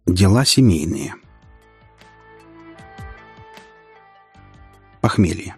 Дела семейные. Похмелье.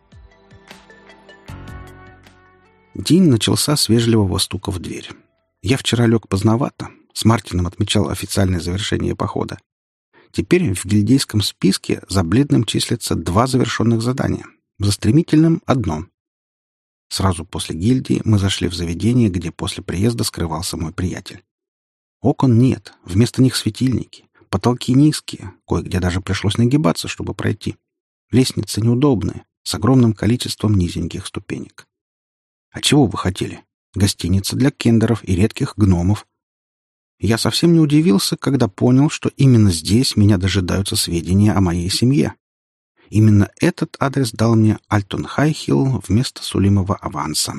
День начался с вежливого стука в дверь. Я вчера лег поздновато, с Мартином отмечал официальное завершение похода. Теперь в гильдейском списке за бледным числятся 2 завершенных задания, за стремительным — 1. Сразу после гильдии мы зашли в заведение, где после приезда скрывался мой приятель. Окон нет, вместо них светильники. Потолки низкие, кое-где даже пришлось нагибаться, чтобы пройти. Лестницы неудобные, с огромным количеством низеньких ступенек. А чего вы хотели? Гостиница для кендеров и редких гномов. Я совсем не удивился, когда понял, что именно здесь меня дожидаются сведения о моей семье. Именно этот адрес дал мне Альтон Хайхилл вместо сулимого аванса.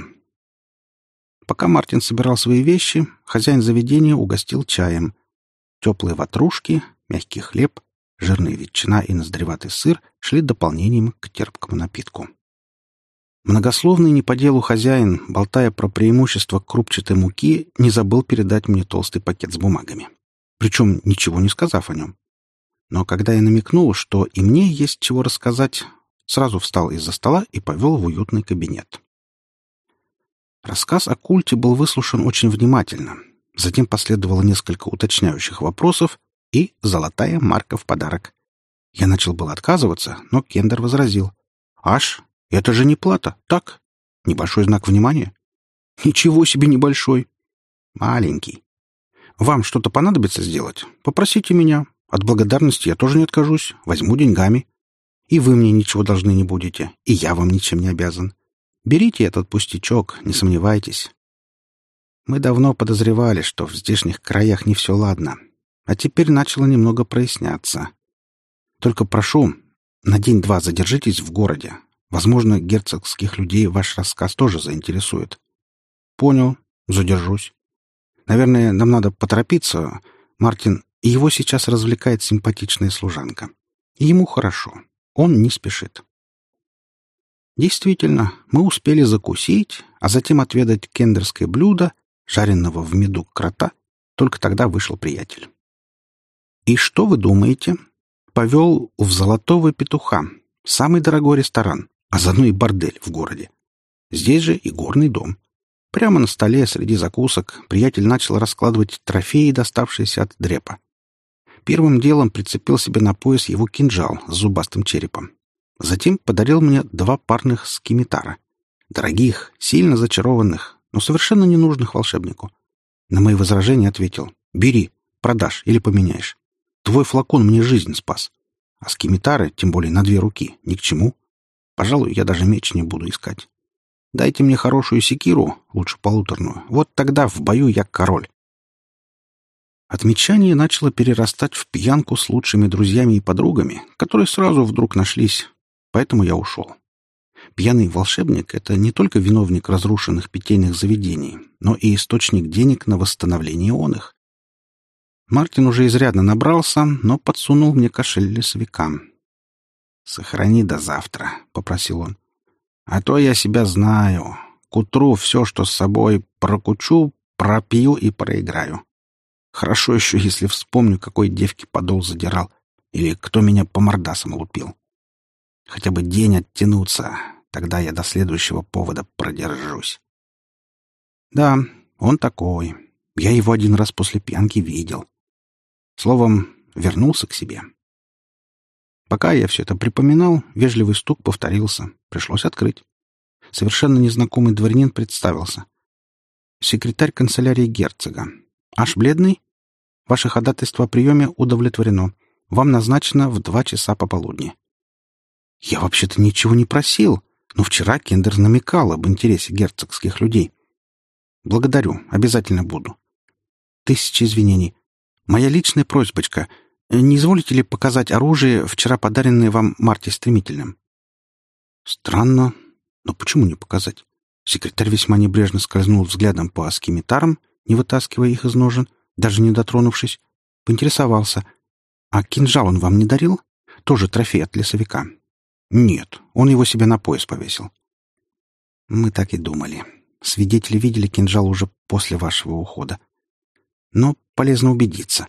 Пока Мартин собирал свои вещи, хозяин заведения угостил чаем. Теплые ватрушки, мягкий хлеб, жирная ветчина и ноздреватый сыр шли дополнением к терпкому напитку. Многословный не по делу хозяин, болтая про преимущества крупчатой муки, не забыл передать мне толстый пакет с бумагами. Причем ничего не сказав о нем. Но когда я намекнул, что и мне есть чего рассказать, сразу встал из-за стола и повел в уютный кабинет. Рассказ о культе был выслушан очень внимательно. Затем последовало несколько уточняющих вопросов и золотая марка в подарок. Я начал было отказываться, но Кендер возразил. «Аш, это же не плата, так? Небольшой знак внимания?» «Ничего себе небольшой!» «Маленький. Вам что-то понадобится сделать? Попросите меня. От благодарности я тоже не откажусь. Возьму деньгами. И вы мне ничего должны не будете, и я вам ничем не обязан. Берите этот пустячок, не сомневайтесь». Мы давно подозревали, что в здешних краях не все ладно, а теперь начало немного проясняться. Только прошу, на день-два задержитесь в городе. Возможно, герцогских людей ваш рассказ тоже заинтересует. Понял, задержусь. Наверное, нам надо поторопиться. Мартин, его сейчас развлекает симпатичная служанка. И ему хорошо. Он не спешит. Действительно, мы успели закусить, а затем отведать кендерское блюдо, жареного в меду крота. Только тогда вышел приятель. И что вы думаете? Повел в «Золотого петуха», самый дорогой ресторан, а заодно и бордель в городе. Здесь же и горный дом. Прямо на столе среди закусок приятель начал раскладывать трофеи, доставшиеся от дрепа. Первым делом прицепил себе на пояс его кинжал с зубастым черепом. Затем подарил мне 2 парных скимитара. Дорогих, сильно зачарованных, но совершенно ненужных волшебнику. На мои возражения ответил: «Бери, продашь или поменяешь. Твой флакон мне жизнь спас. А скимитары, тем более на 2 руки, ни к чему. Пожалуй, я даже меч не буду искать. Дайте мне хорошую секиру, лучше полуторную. Вот тогда в бою я король». Отмечание начало перерастать в пьянку с лучшими друзьями и подругами, которые сразу вдруг нашлись. Поэтому я ушел. Пьяный волшебник — это не только виновник разрушенных питейных заведений, но и источник денег на восстановление оных. Мартин уже изрядно набрался, но подсунул мне кошель лесовика. «Сохрани до завтра», — попросил он. «А то я себя знаю. К утру все, что с собой прокучу, пропью и проиграю. Хорошо еще, если вспомню, какой девке подол задирал или кто меня по мордасам лупил. Хотя бы день оттянуться, тогда я до следующего повода продержусь». Да, он такой. Я его один раз после пьянки видел. Словом, вернулся к себе. Пока я все это припоминал, вежливый стук повторился. Пришлось открыть. Совершенно незнакомый дворянин представился. «Секретарь канцелярии герцога. Аж бледный? Ваше ходатайство о приеме удовлетворено. Вам назначено в 2 часа пополудни». Я вообще-то ничего не просил, но вчера Кендер намекал об интересе герцогских людей. «Благодарю, обязательно буду. 1000 извинений. Моя личная просьбочка. Не изволите ли показать оружие, вчера подаренное вам Марте Стремительным?» Странно, но почему не показать? Секретарь весьма небрежно скользнул взглядом по скимитарам, не вытаскивая их из ножен, даже не дотронувшись. Поинтересовался. «А кинжал он вам не дарил? Тоже трофей от лесовика?» «Нет, он его себе на пояс повесил». «Мы так и думали. Свидетели видели кинжал уже после вашего ухода. Но полезно убедиться.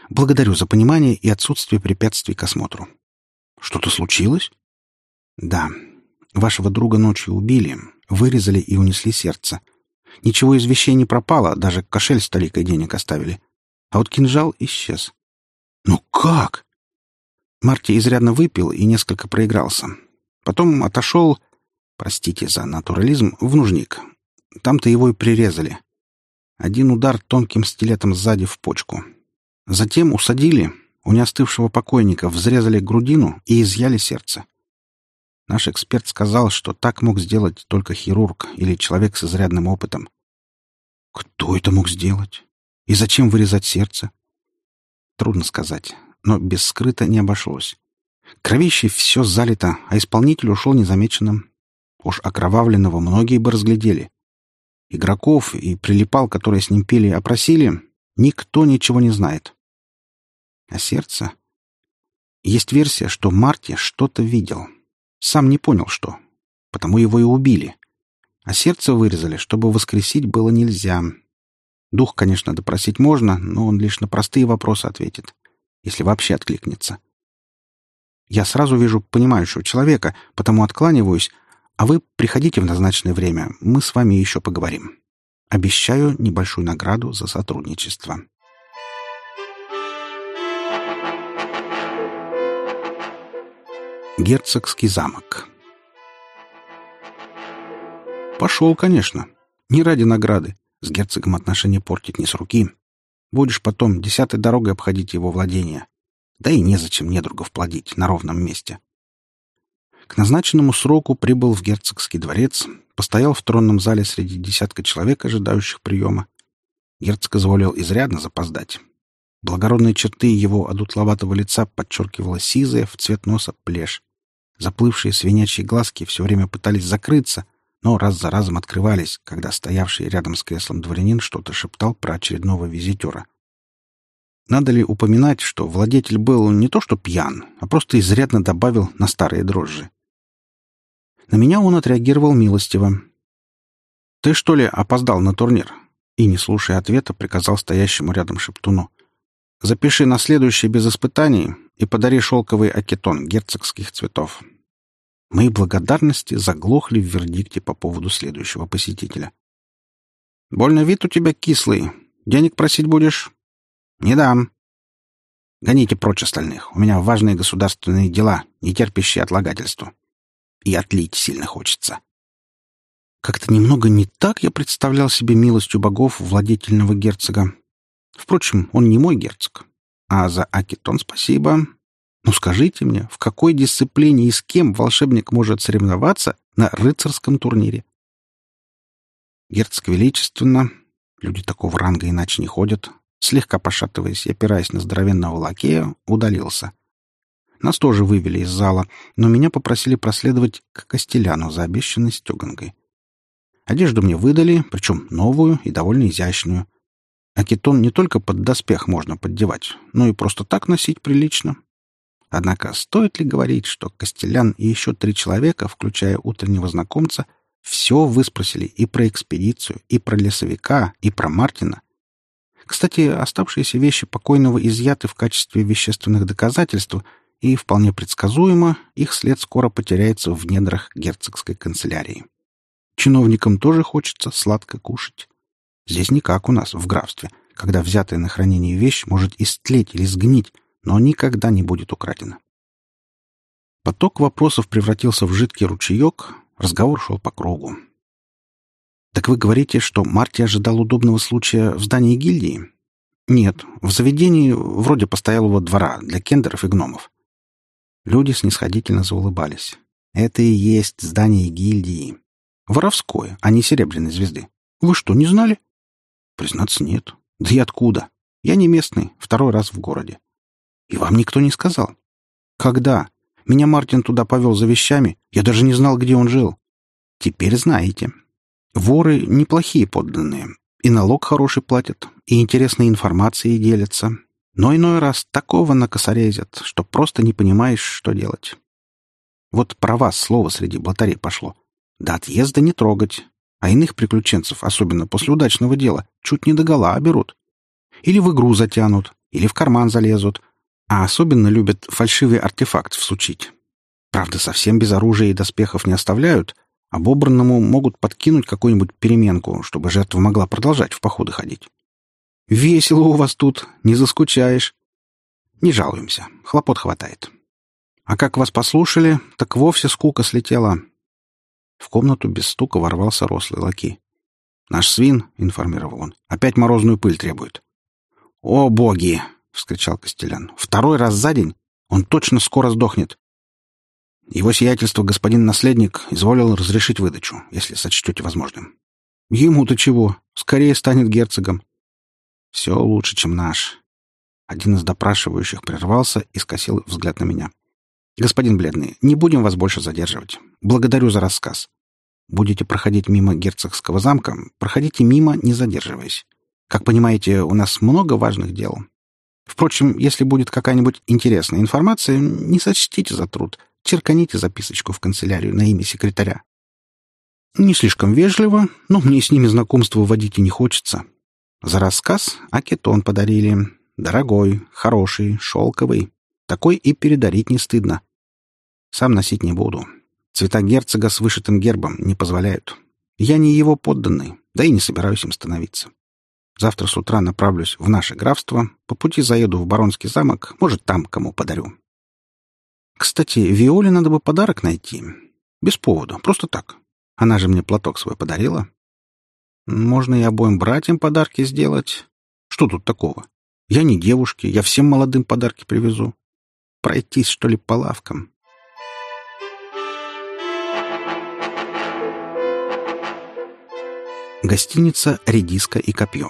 Благодарю за понимание и отсутствие препятствий к осмотру. Что-то случилось? Да. Вашего друга ночью убили, вырезали и унесли сердце. Ничего из вещей не пропало, даже кошель с толикой денег оставили. А вот кинжал исчез. Ну как? Марти изрядно выпил и несколько проигрался. Потом отошел, простите за натурализм, в нужник. Там-то его и прирезали. Один удар тонким стилетом сзади в почку. Затем усадили, у неостывшего покойника взрезали грудину и изъяли сердце. Наш эксперт сказал, что так мог сделать только хирург или человек с изрядным опытом. Кто это мог сделать? И зачем вырезать сердце? Трудно сказать, но без скрыта не обошлось. Кровищей все залито, а исполнитель ушел незамеченным. Уж окровавленного многие бы разглядели. Игроков и прилипал, которые с ним пили, опросили, никто ничего не знает. А сердце? Есть версия, что Марти что-то видел. Сам не понял, что. Потому его и убили. А сердце вырезали, чтобы воскресить было нельзя. Дух, конечно, допросить можно, но он лишь на простые вопросы ответит, если вообще откликнется. Я сразу вижу понимающего человека, потому откланиваюсь, а вы приходите в назначенное время, мы с вами еще поговорим. Обещаю небольшую награду за сотрудничество. Герцогский замок. Пошел, конечно. Не ради награды. С герцогом отношения портить не с руки. Будешь потом 10-й дорогой обходить его владения. Да и незачем недругов плодить на ровном месте. К назначенному сроку прибыл в герцогский дворец, постоял в тронном зале среди десятка человек, ожидающих приема. Герцог изволил изрядно запоздать. Благородные черты его одутловатого лица подчеркивала сизая в цвет носа плешь. Заплывшие свинячьи глазки все время пытались закрыться, но раз за разом открывались, когда стоявший рядом с креслом дворянин что-то шептал про очередного визитера. Надо ли упоминать, что владетель был не то что пьян, а просто изрядно добавил на старые дрожжи. На меня он отреагировал милостиво. «Ты, что ли, опоздал на турнир?» И, не слушая ответа, приказал стоящему рядом шептуну. «Запиши на следующий без испытаний и подари шелковый акетон герцогских цветов». Мои благодарности заглохли в вердикте по поводу следующего посетителя. «Больно вид у тебя кислый. Денег просить будешь?» «Не дам». «Гоните прочь остальных. У меня важные государственные дела, не терпящие отлагательству. И отлить сильно хочется». Как-то немного не так я представлял себе милостью богов владетельного герцога. Впрочем, он не мой герцог. А за акетон спасибо. Ну скажите мне, в какой дисциплине и с кем волшебник может соревноваться на рыцарском турнире? Герцог величественно, люди такого ранга иначе не ходят, слегка пошатываясь и опираясь на здоровенного лакея, удалился. Нас тоже вывели из зала, но меня попросили проследовать к Костеляну за обещанной стеганкой. Одежду мне выдали, причем новую и довольно изящную. Акетон не только под доспех можно поддевать, но и просто так носить прилично. Однако стоит ли говорить, что Костелян и еще 3 человека, включая утреннего знакомца, все выспросили и про экспедицию, и про лесовика, и про Мартина. Кстати, оставшиеся вещи покойного изъяты в качестве вещественных доказательств, и, вполне предсказуемо, их след скоро потеряется в недрах герцогской канцелярии. Чиновникам тоже хочется сладко кушать. Здесь не как у нас, в графстве, когда взятая на хранение вещь может истлеть или сгнить, но никогда не будет украдена. Поток вопросов превратился в жидкий ручеек, разговор шел по кругу. «Так вы говорите, что Марти ожидал удобного случая в здании гильдии?» «Нет, в заведении вроде постоялого двора для кендеров и гномов». Люди снисходительно заулыбались. «Это и есть здание гильдии. Воровское, а не Серебряной звезды. Вы что, не знали?» «Признаться, нет. Да и откуда? Я не местный, 2-й раз в городе». «И вам никто не сказал?» «Когда? Меня Мартин туда повел за вещами. Я даже не знал, где он жил». «Теперь знаете. Воры — неплохие подданные. И налог хороший платят, и интересной информацией делятся. Но иной раз такого накосорезят, что просто не понимаешь, что делать. Вот про вас слово среди блатарей пошло. До отъезда не трогать. А иных приключенцев, особенно после удачного дела, чуть не догола берут. Или в игру затянут, или в карман залезут, а особенно любят фальшивый артефакт всучить. Правда, совсем без оружия и доспехов не оставляют, обобранному могут подкинуть какую-нибудь переменку, чтобы жертва могла продолжать в походы ходить. Весело у вас тут, не заскучаешь. Не жалуемся, хлопот хватает. А как вас послушали, так вовсе скука слетела. В комнату без стука ворвался рослый лакей. «Наш свин», — информировал он, — «опять морозную пыль требует». «О, боги!» — вскричал Костелян. «Второй раз за день? Он точно скоро сдохнет. Его сиятельство, господин наследник, изволил разрешить выдачу, если сочтете возможным. Ему-то чего? Скорее станет герцогом». «Все лучше, чем наш». Один из допрашивающих прервался и скосил взгляд на меня. «Господин Бледный, не будем вас больше задерживать. Благодарю за рассказ. Будете проходить мимо герцогского замка, проходите мимо, не задерживаясь. Как понимаете, у нас много важных дел. Впрочем, если будет какая-нибудь интересная информация, не сочтите за труд. Черканите записочку в канцелярию на имя секретаря». Не слишком вежливо, но мне с ними знакомство вводить и не хочется. За рассказ акетон подарили. Дорогой, хороший, шелковый. Такой и передарить не стыдно. Сам носить не буду. Цвета герцога с вышитым гербом не позволяют. Я не его подданный, да и не собираюсь им становиться. Завтра с утра направлюсь в наше графство, по пути заеду в баронский замок, может, там кому подарю. Кстати, Виоле надо бы подарок найти. Без повода, просто так. Она же мне платок свой подарила. Можно и обоим братьям подарки сделать. Что тут такого? Я не девушке, я всем молодым подарки привезу. Пройтись, что ли, по лавкам. Гостиница «Редиска и копье».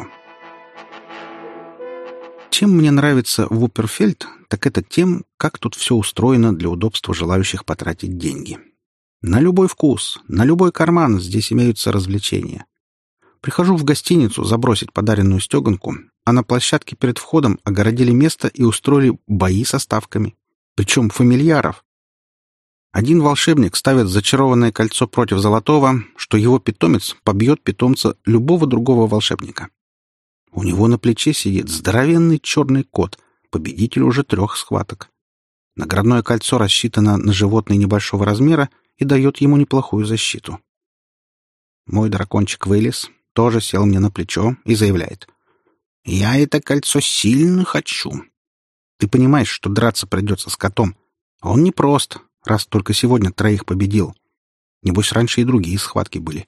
Чем мне нравится Вупперфельд, так это тем, как тут все устроено для удобства желающих потратить деньги. На любой вкус, на любой карман здесь имеются развлечения. Прихожу в гостиницу забросить подаренную стеганку, а на площадке перед входом огородили место и устроили бои со ставками. Причем фамильяров. Один волшебник ставит зачарованное кольцо против золотого, что его питомец побьет питомца любого другого волшебника. У него на плече сидит здоровенный черный кот, победитель уже 3 схваток. Наградное кольцо рассчитано на животное небольшого размера и дает ему неплохую защиту. Мой дракончик Вэлис тоже сел мне на плечо и заявляет: «Я это кольцо сильно хочу. Ты понимаешь, что драться придется с котом. Он непрост, раз только сегодня 3 победил. Небось, раньше и другие схватки были».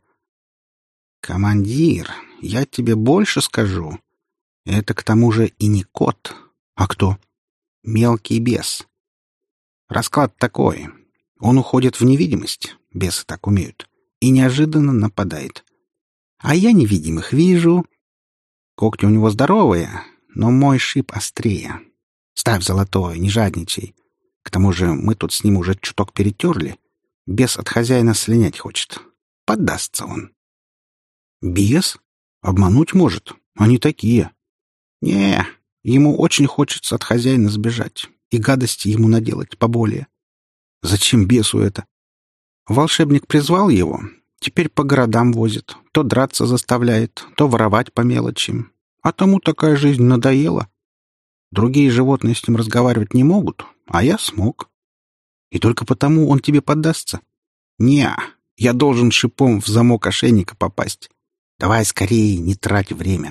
«Командир, я тебе больше скажу. Это к тому же и не кот. А кто? Мелкий бес. Расклад такой. Он уходит в невидимость, бесы так умеют, и неожиданно нападает. А я невидимых вижу. Когти у него здоровые, но мой шип острее. Ставь золотое, не жадничай. К тому же мы тут с ним уже чуток перетерли. Бес от хозяина слинять хочет. Поддастся он». «Бес? Обмануть может. Они такие». «Не, ему очень хочется от хозяина сбежать и гадости ему наделать поболее. Зачем бесу это? Волшебник призвал его, теперь по городам возит, то драться заставляет, то воровать по мелочи. А тому такая жизнь надоела. Другие животные с ним разговаривать не могут, а я смог. И только потому он тебе поддастся? Не, я должен шипом в замок ошейника попасть. Давай скорее, не трать время».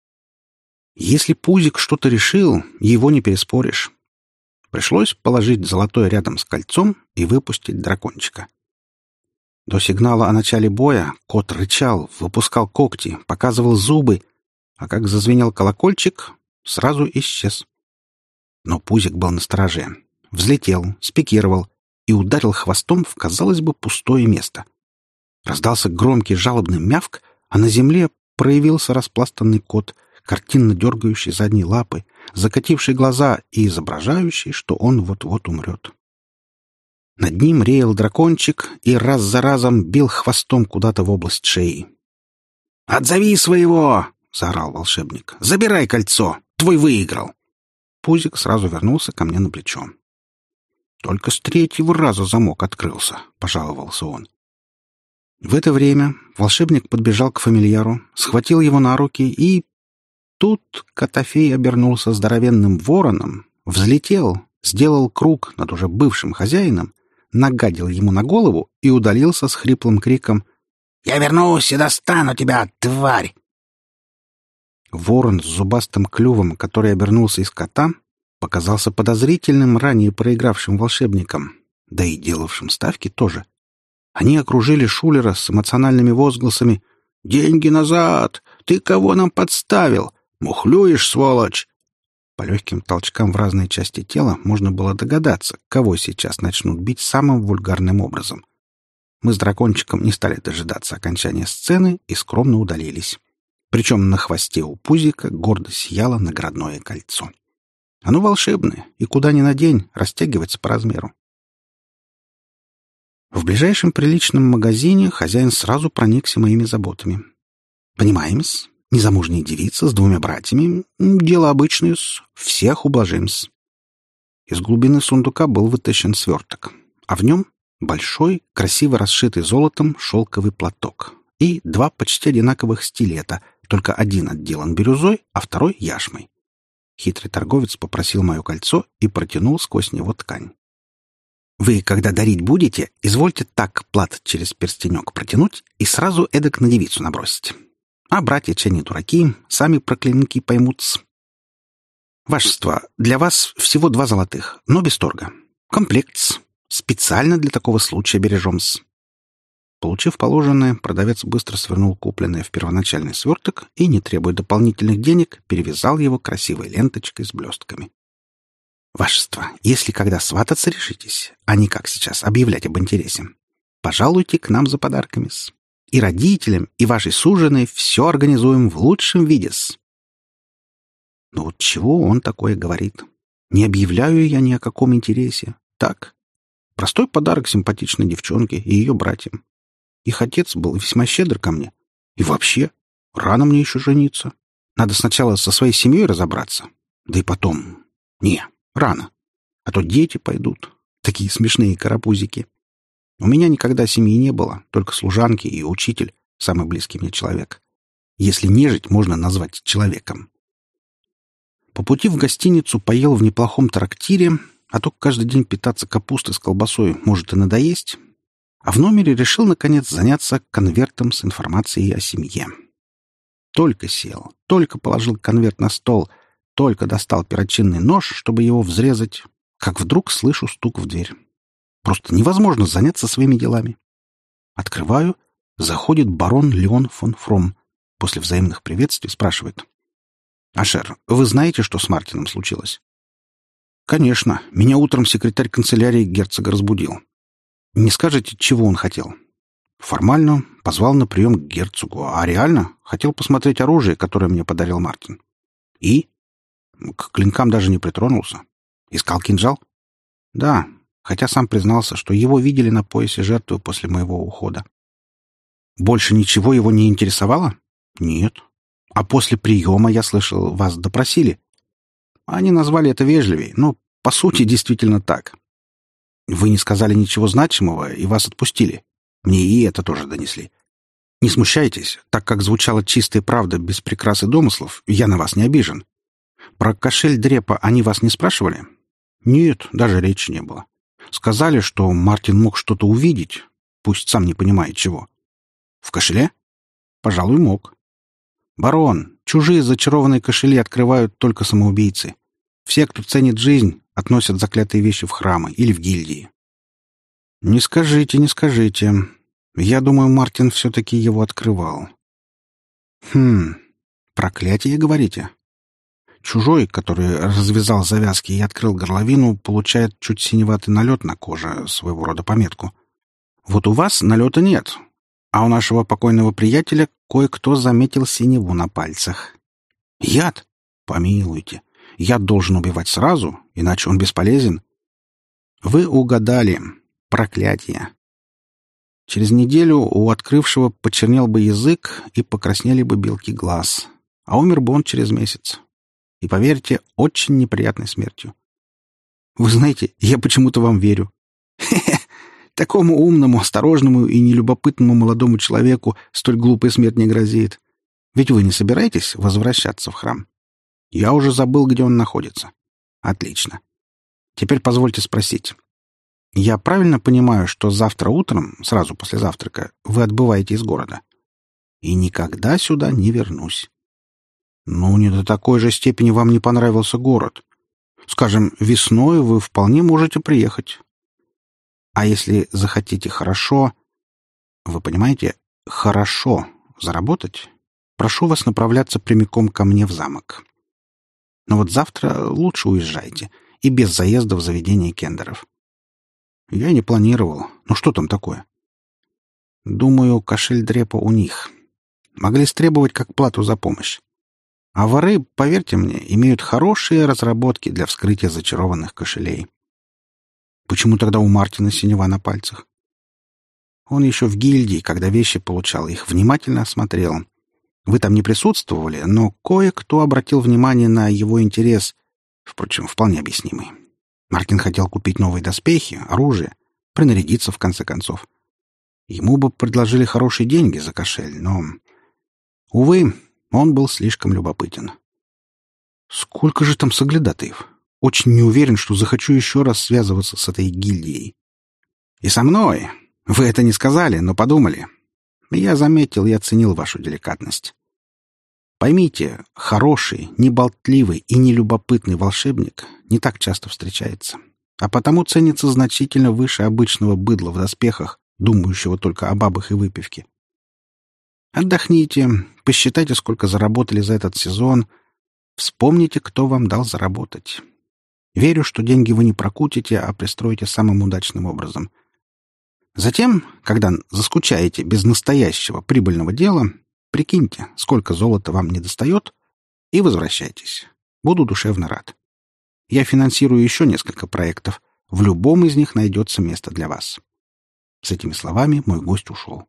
Если Пузик что-то решил, его не переспоришь. Пришлось положить золотое рядом с кольцом и выпустить дракончика. До сигнала о начале боя кот рычал, выпускал когти, показывал зубы, а как зазвенел колокольчик, сразу исчез. Но Пузик был настороже. Взлетел, спикировал и ударил хвостом в, казалось бы, пустое место. Раздался громкий жалобный мявк, а на земле проявился распластанный кот, картинно дергающий задние лапы, закативший глаза и изображающий, что он вот-вот умрет. Над ним реял дракончик и раз за разом бил хвостом куда-то в область шеи. «Отзови своего!» — заорал волшебник. «Забирай кольцо! Твой выиграл!» Пузик сразу вернулся ко мне на плечо. «Только с 3-го раза замок открылся», — пожаловался он. В это время волшебник подбежал к фамильяру, схватил его на руки и... тут Котофей обернулся здоровенным вороном, взлетел, сделал круг над уже бывшим хозяином, нагадил ему на голову и удалился с хриплым криком: «Я вернусь и достану тебя, тварь!» Ворон с зубастым клювом, который обернулся из кота, показался подозрительным ранее проигравшим волшебникам, да и делавшим ставки тоже. Они окружили Шулера с эмоциональными возгласами: «Деньги назад! Ты кого нам подставил? Мухлюешь, сволочь!» По легким толчкам в разные части тела можно было догадаться, кого сейчас начнут бить самым вульгарным образом. Мы с дракончиком не стали дожидаться окончания сцены и скромно удалились. Причем на хвосте у пузика гордо сияло наградное кольцо. Оно волшебное, и куда ни надень, растягивается по размеру. В ближайшем приличном магазине хозяин сразу проникся моими заботами. «Понимаем-с, незамужняя девица с 2 братьями, дело обычное-с, всех ублажим-с». Из глубины сундука был вытащен сверток, а в нем большой, красиво расшитый золотом шелковый платок и 2 почти одинаковых стилета, только один отделан бирюзой, а второй — яшмой. Хитрый торговец попросил мое кольцо и протянул сквозь него ткань. «Вы, когда дарить будете, извольте так плат через перстенек протянуть и сразу эдак на девицу набросить. А братья, че не дураки, сами про клинки поймут-с. Вашество, для вас всего 2 золотых, но без торга. Комплект-с. Специально для такого случая бережем-с». Получив положенное, продавец быстро свернул купленное в первоначальный сверток и, не требуя дополнительных денег, перевязал его красивой ленточкой с блестками. «Вашество, если когда свататься решитесь, а не как сейчас объявлять об интересе, пожалуйте к нам за подарками-с. И родителям, и вашей суженой все организуем в лучшем виде-с». Но вот чего он такое говорит? Не объявляю я ни о каком интересе. Так, простой подарок симпатичной девчонке и ее братьям. Их отец был весьма щедр ко мне. И вообще, рано мне еще жениться. Надо сначала со своей семьей разобраться. Да и потом... Не, рано. А то дети пойдут. Такие смешные карапузики. У меня никогда семьи не было, только служанки и учитель, самый близкий мне человек. Если нежить можно назвать человеком. По пути в гостиницу поел в неплохом трактире, а то каждый день питаться капустой с колбасой может и надоесть. А в номере решил, наконец, заняться конвертом с информацией о семье. Только сел, только положил конверт на стол, только достал перочинный нож, чтобы его взрезать, как вдруг слышу стук в дверь. Просто невозможно заняться своими делами. Открываю, заходит барон Леон фон Фром. После взаимных приветствий спрашивает: «Ашер, вы знаете, что с Мартином случилось?» «Конечно. Меня утром секретарь канцелярии герцога разбудил. Не скажете, чего он хотел?» «Формально позвал на прием к герцогу, а реально хотел посмотреть оружие, которое мне подарил Мартин». «И?» «К клинкам даже не притронулся. Искал кинжал?» «Да, хотя сам признался, что его видели на поясе жертвы после моего ухода». «Больше ничего его не интересовало?» «Нет». «А после приема, я слышал, вас допросили?» «Они назвали это вежливее, но по сути действительно так». «Вы не сказали ничего значимого, и вас отпустили. Мне и это тоже донесли. Не смущайтесь, так как звучала чистая правда без прикрас и домыслов, я на вас не обижен. Про кошель Дрепа они вас не спрашивали?» «Нет, даже речи не было. Сказали, что Мартин мог что-то увидеть, пусть сам не понимает чего». «В кошеле?» «Пожалуй, мог». «Барон, чужие зачарованные кошели открывают только самоубийцы. Все, кто ценит жизнь, относят заклятые вещи в храмы или в гильдии». «Не скажите, не скажите. Я думаю, Мартин все-таки его открывал». Проклятие, говорите?» Чужой, который развязал завязки и открыл горловину, получает чуть синеватый налет на коже, своего рода пометку. Вот у вас налета нет, а у нашего покойного приятеля кое-кто заметил синеву на пальцах. Яд? Помилуйте. Яд должен убивать сразу, иначе он бесполезен. Вы угадали. Проклятие. Через неделю у открывшего почернел бы язык и покраснели бы белки глаз, а умер бы он через месяц. И, поверьте, очень неприятной смертью. Вы знаете, я почему-то вам верю. Хе-хе, такому умному, осторожному и нелюбопытному молодому человеку столь глупая смерть не грозит. Ведь вы не собираетесь возвращаться в храм? Я уже забыл, где он находится. Отлично. Теперь позвольте спросить. Я правильно понимаю, что завтра утром, сразу после завтрака, вы отбываете из города? И никогда сюда не вернусь. Ну, не до такой же степени вам не понравился город. Скажем, весной вы вполне можете приехать. А если захотите хорошо, вы понимаете, хорошо заработать, прошу вас направляться прямиком ко мне в замок. Но вот завтра лучше уезжайте, и без заезда в заведение Кендеров. Я не планировал. Ну что там такое? Думаю, кошель Дрепа у них. Могли стребовать как плату за помощь. А воры, поверьте мне, имеют хорошие разработки для вскрытия зачарованных кошелей. Почему тогда у Мартина синева на пальцах? Он еще в гильдии, когда вещи получал, их внимательно осмотрел. Вы там не присутствовали, но кое-кто обратил внимание на его интерес, впрочем, вполне объяснимый. Мартин хотел купить новые доспехи, оружие, принарядиться в конце концов. Ему бы предложили хорошие деньги за кошель, но, увы, он был слишком любопытен. Сколько же там соглядатаев? Очень не уверен, что захочу еще раз связываться с этой гильдией. И со мной. Вы это не сказали, но подумали. Я заметил и оценил вашу деликатность. Поймите, хороший, неболтливый и нелюбопытный волшебник не так часто встречается, а потому ценится значительно выше обычного быдла в доспехах, думающего только о бабах и выпивке. Отдохните, посчитайте, сколько заработали за этот сезон, вспомните, кто вам дал заработать. Верю, что деньги вы не прокутите, а пристроите самым удачным образом. Затем, когда заскучаете без настоящего прибыльного дела, прикиньте, сколько золота вам недостает, и возвращайтесь. Буду душевно рад. Я финансирую еще несколько проектов. В любом из них найдется место для вас. С этими словами мой гость ушел.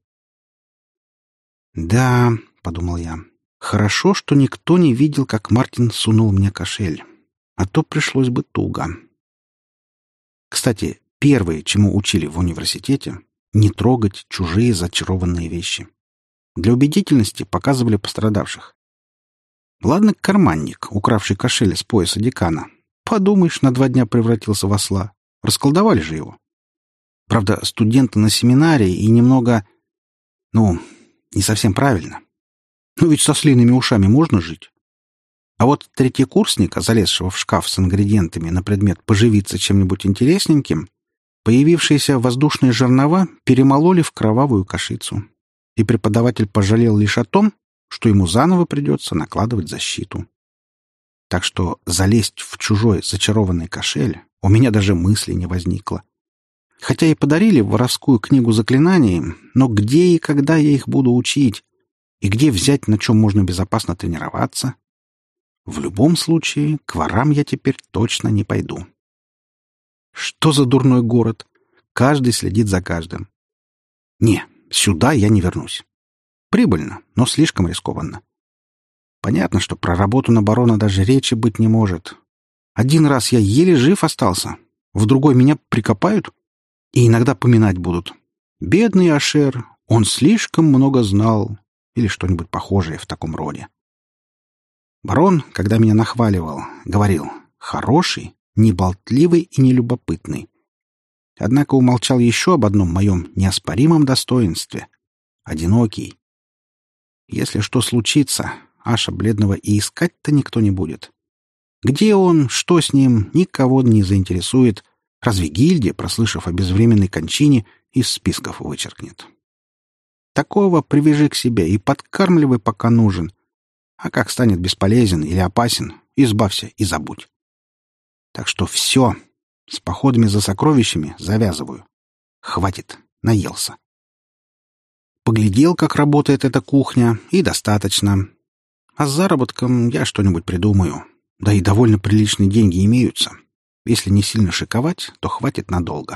«Да», — подумал я, — «хорошо, что никто не видел, как Мартин сунул мне кошель, а то пришлось бы туго». Кстати, первое, чему учили в университете — не трогать чужие зачарованные вещи. Для убедительности показывали пострадавших. Ладно, карманник, укравший кошель с пояса декана. Подумаешь, на 2 дня превратился в осла. Расколдовали же его. Правда, студенты на семинаре и немного... не совсем правильно. Ведь со слиными ушами можно жить. А вот третьекурсника, залезшего в шкаф с ингредиентами на предмет поживиться чем-нибудь интересненьким, появившиеся воздушные жернова перемололи в кровавую кашицу. И преподаватель пожалел лишь о том, что ему заново придется накладывать защиту. Так что залезть в чужой зачарованный кошель у меня даже мысли не возникло. Хотя и подарили воровскую книгу заклинаний, но где и когда я их буду учить? И где взять, на чем можно безопасно тренироваться? В любом случае, к ворам я теперь точно не пойду. Что за дурной город? Каждый следит за каждым. Не, сюда я не вернусь. Прибыльно, но слишком рискованно. Понятно, что про работу на барона даже речи быть не может. Один раз я еле жив остался, в другой меня прикопают и иногда поминать будут. Бедный Ашер, он слишком много знал, или что-нибудь похожее в таком роде. Барон, когда меня нахваливал, говорил: хороший, неболтливый и нелюбопытный. Однако умолчал еще об одном моем неоспоримом достоинстве — одинокий. Если что случится, Аша Бледного и искать-то никто не будет. Где он, что с ним, никого не заинтересует, разве гильдия, прослышав о безвременной кончине, из списков вычеркнет. Такого привяжи к себе и подкармливай, пока нужен. А как станет бесполезен или опасен, избавься и забудь. Так что все, с походами за сокровищами завязываю. Хватит, наелся. Поглядел, как работает эта кухня, и достаточно. А с заработком я что-нибудь придумаю. Да и довольно приличные деньги имеются. Если не сильно шиковать, то хватит надолго.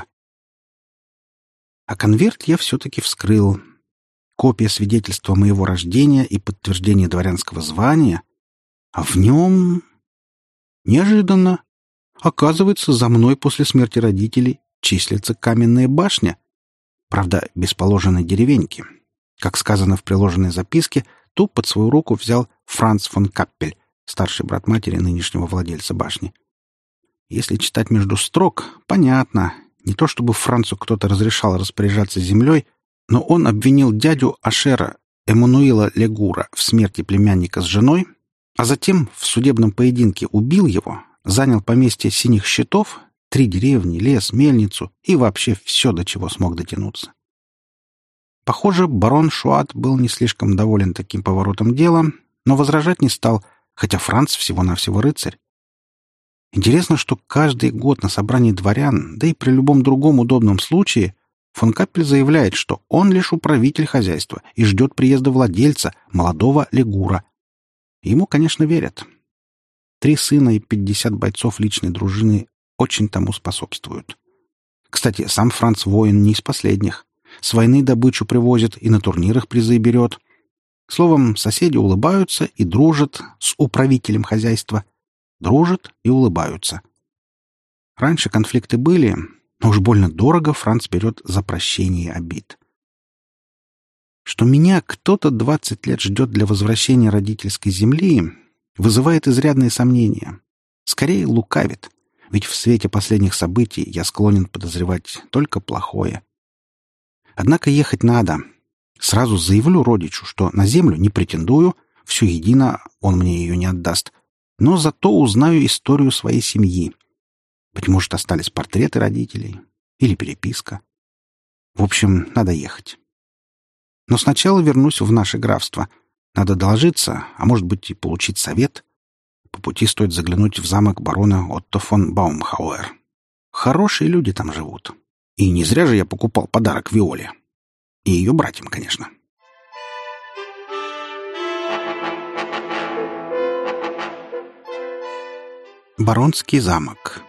А конверт я все-таки вскрыл. Копия свидетельства моего рождения и подтверждение дворянского звания. А в нем... Неожиданно. Оказывается, за мной после смерти родителей числится каменная башня. Правда, без положенной деревеньки. Как сказано в приложенной записке, ту под свою руку взял Франц фон Каппель, старший брат матери нынешнего владельца башни. Если читать между строк, понятно, не то чтобы Францу кто-то разрешал распоряжаться землей, но он обвинил дядю Ашера Эммануила Легура в смерти племянника с женой, а затем в судебном поединке убил его, занял поместье Синих Щитов, 3 деревни, лес, мельницу и вообще все, до чего смог дотянуться. Похоже, барон Шуат был не слишком доволен таким поворотом дела, но возражать не стал, хотя Франц всего-навсего рыцарь. Интересно, что каждый год на собрании дворян, да и при любом другом удобном случае, фон Каппель заявляет, что он лишь управитель хозяйства и ждет приезда владельца, молодого Легура. Ему, конечно, верят. 3 сына и 50 бойцов личной дружины очень тому способствуют. Кстати, сам Франц воин не из последних. С войны добычу привозит и на турнирах призы берет. Словом, соседи улыбаются и дружат с управителем хозяйства. Дружат и улыбаются. Раньше конфликты были, но уж больно дорого Франц берет за прощение обид. Что меня кто-то 20 лет ждет для возвращения родительской земли, вызывает изрядные сомнения. Скорее лукавит, ведь в свете последних событий я склонен подозревать только плохое. Однако ехать надо. Сразу заявлю родичу, что на землю не претендую, все едино, он мне ее не отдаст, но зато узнаю историю своей семьи. Быть может, остались портреты родителей или переписка. В общем, надо ехать. Но сначала вернусь в наше графство. Надо доложиться, а может быть и получить совет. По пути стоит заглянуть в замок барона Отто фон Баумхауэр. Хорошие люди там живут. И не зря же я покупал подарок Виоле. И ее братьям, конечно. Баронский замок.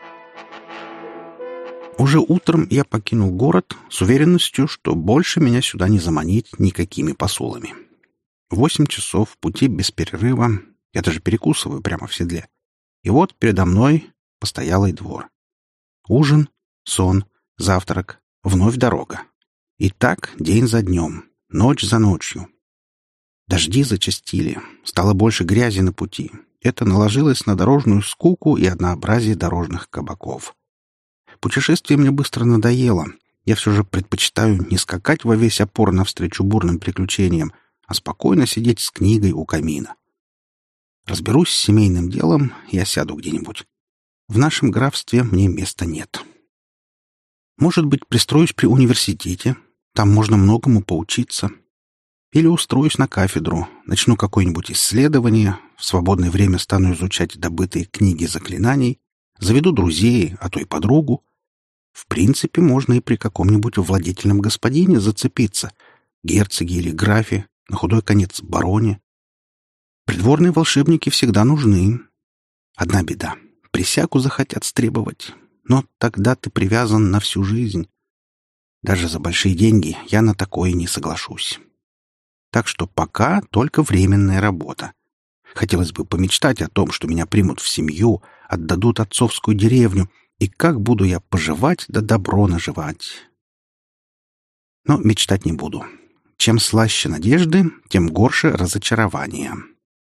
Уже утром я покинул город с уверенностью, что больше меня сюда не заманить никакими посулами. 8 часов пути без перерыва. Я даже перекусываю прямо в седле. И вот передо мной постоялый двор. Ужин, сон, завтрак, вновь дорога. И так день за днем, ночь за ночью. Дожди зачастили, стало больше грязи на пути. Это наложилось на дорожную скуку и однообразие дорожных кабаков. Путешествие мне быстро надоело. Я все же предпочитаю не скакать во весь опор навстречу бурным приключениям, а спокойно сидеть с книгой у камина. Разберусь с семейным делом и осяду где-нибудь. В нашем графстве мне места нет. Может быть, пристроюсь при университете. Там можно многому поучиться. Или устроюсь на кафедру, начну какое-нибудь исследование, в свободное время стану изучать добытые книги заклинаний, заведу друзей, а то и подругу. В принципе, можно и при каком-нибудь владетельном господине зацепиться, герцоге или графе, на худой конец бароне. Придворные волшебники всегда нужны. Одна беда — присягу захотят стребовать, но тогда ты привязан на всю жизнь. Даже за большие деньги я на такое не соглашусь. Так что пока только временная работа. Хотелось бы помечтать о том, что меня примут в семью, отдадут отцовскую деревню, и как буду я поживать да добро наживать. Но мечтать не буду. Чем слаще надежды, тем горше разочарования.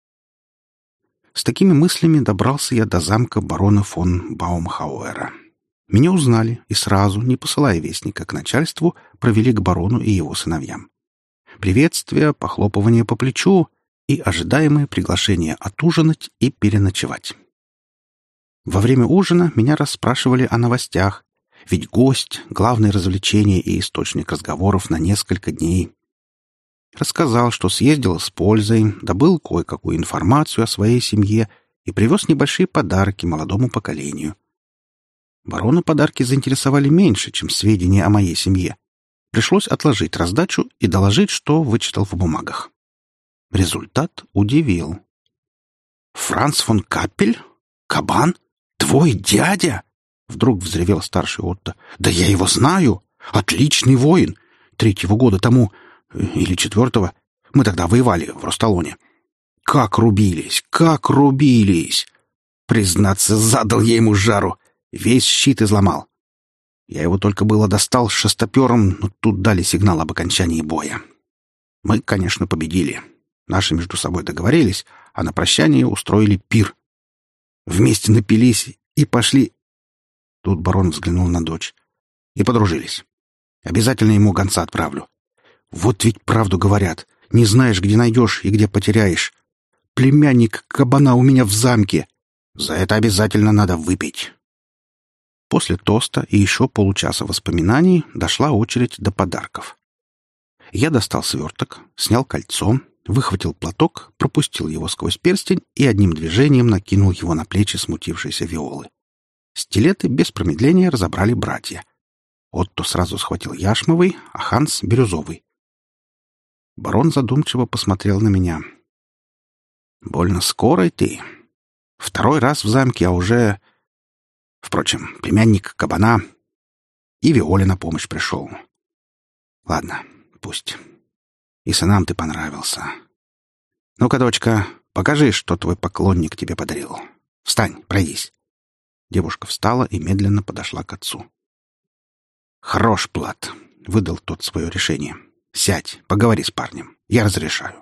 С такими мыслями добрался я до замка барона фон Баумхауэра. Меня узнали и сразу, не посылая вестника к начальству, провели к барону и его сыновьям. Приветствие, похлопывание по плечу и ожидаемое приглашение отужинать и переночевать. Во время ужина меня расспрашивали о новостях, ведь гость — главное развлечение и источник разговоров на несколько дней. Рассказал, что съездил с пользой, добыл кое-какую информацию о своей семье и привез небольшие подарки молодому поколению. Барона подарки заинтересовали меньше, чем сведения о моей семье. Пришлось отложить раздачу и доложить, что вычитал в бумагах. Результат удивил. «Франц фон Каппель? Кабан? Твой дядя?» Вдруг взревел старший Отто. «Да я его знаю! Отличный воин! 3-го года тому, или 4-го, мы тогда воевали в Росталоне. Как рубились! Как рубились! Признаться, задал я ему жару! Весь щит изломал. Я его только было достал с шестопером, но тут дали сигнал об окончании боя. Мы, конечно, победили. Наши между собой договорились, а на прощание устроили пир. Вместе напились и пошли... Тут барон взглянул на дочь. И подружились. Обязательно ему гонца отправлю. Вот ведь правду говорят. Не знаешь, где найдешь и где потеряешь. Племянник кабана у меня в замке. За это обязательно надо выпить. После тоста и еще получаса воспоминаний дошла очередь до подарков. Я достал сверток, снял кольцо, выхватил платок, пропустил его сквозь перстень и одним движением накинул его на плечи смутившейся Виолы. Стилеты без промедления разобрали братья. Отто сразу схватил яшмовый, а Ханс — бирюзовый. Барон задумчиво посмотрел на меня. «Больно скоро ты. Второй раз в замке, а уже... Впрочем, племянник кабана и Виоле на помощь пришел. Ладно, пусть. И сынам ты понравился. Ну-ка, дочка, покажи, что твой поклонник тебе подарил. Встань, пройдись». Девушка встала и медленно подошла к отцу. «Хорош, Плат», — выдал тот свое решение. «Сядь, поговори с парнем. Я разрешаю».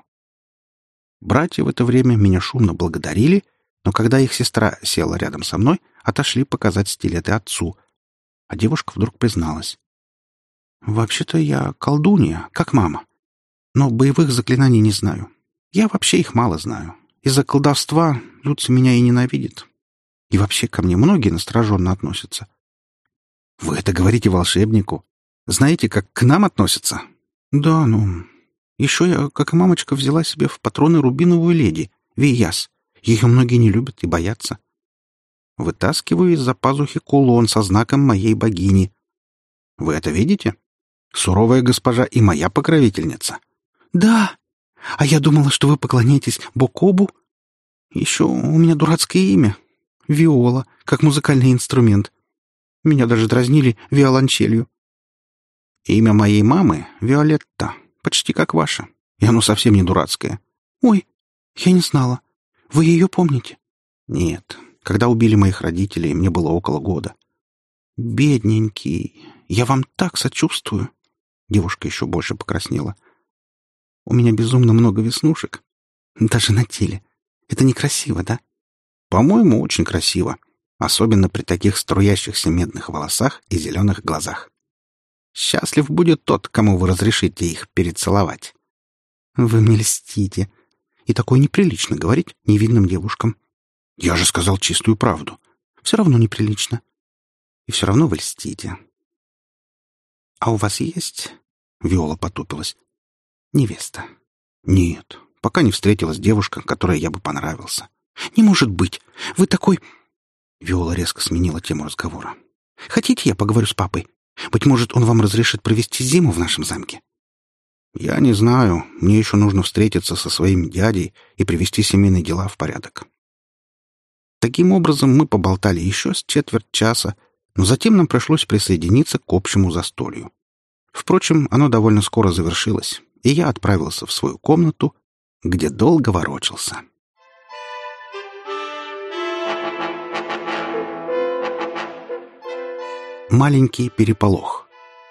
Братья в это время меня шумно благодарили, но когда их сестра села рядом со мной, отошли показать стилеты отцу, а девушка вдруг призналась. «Вообще-то я колдунья, как мама, но боевых заклинаний не знаю. Я вообще их мало знаю. Из-за колдовства Люци меня и ненавидит. И вообще ко мне многие настороженно относятся». «Вы это говорите волшебнику? Знаете, как к нам относятся?» «Да, ну... Еще я, как и мамочка, взяла себе в патроны рубиновую леди, Вияс. Ее многие не любят и боятся. Вытаскиваю из-за пазухи кулон со знаком моей богини. Вы это видите? Суровая госпожа и моя покровительница». «Да! А я думала, что вы поклоняетесь Бокобу. Еще у меня дурацкое имя. Виола, как музыкальный инструмент. Меня даже дразнили виолончелью». «Имя моей мамы — Виолетта, почти как ваше, и оно совсем не дурацкое». «Ой, я не знала. Вы ее помните?» «Нет. Когда убили моих родителей, мне было около года». «Бедненький, я вам так сочувствую». Девушка еще больше покраснела. «У меня безумно много веснушек. Даже на теле. Это некрасиво, да?» «По-моему, очень красиво. Особенно при таких струящихся медных волосах и зеленых глазах. Счастлив будет тот, кому вы разрешите их перецеловать». «Вы мне льстите. И такое неприлично говорить невинным девушкам». «Я же сказал чистую правду». «Все равно неприлично. И все равно вы льстите». «А у вас есть...» — Виола потупилась. «Невеста?» «Нет, пока не встретилась девушка, которой я бы понравился». «Не может быть! Вы такой...» Виола резко сменила тему разговора. «Хотите, я поговорю с папой? Быть может, он вам разрешит провести зиму в нашем замке?» «Я не знаю. Мне еще нужно встретиться со своим дядей и привести семейные дела в порядок». Таким образом, мы поболтали еще с четверть часа, но затем нам пришлось присоединиться к общему застолью. Впрочем, оно довольно скоро завершилось, и я отправился в свою комнату, где долго ворочался. Маленький переполох.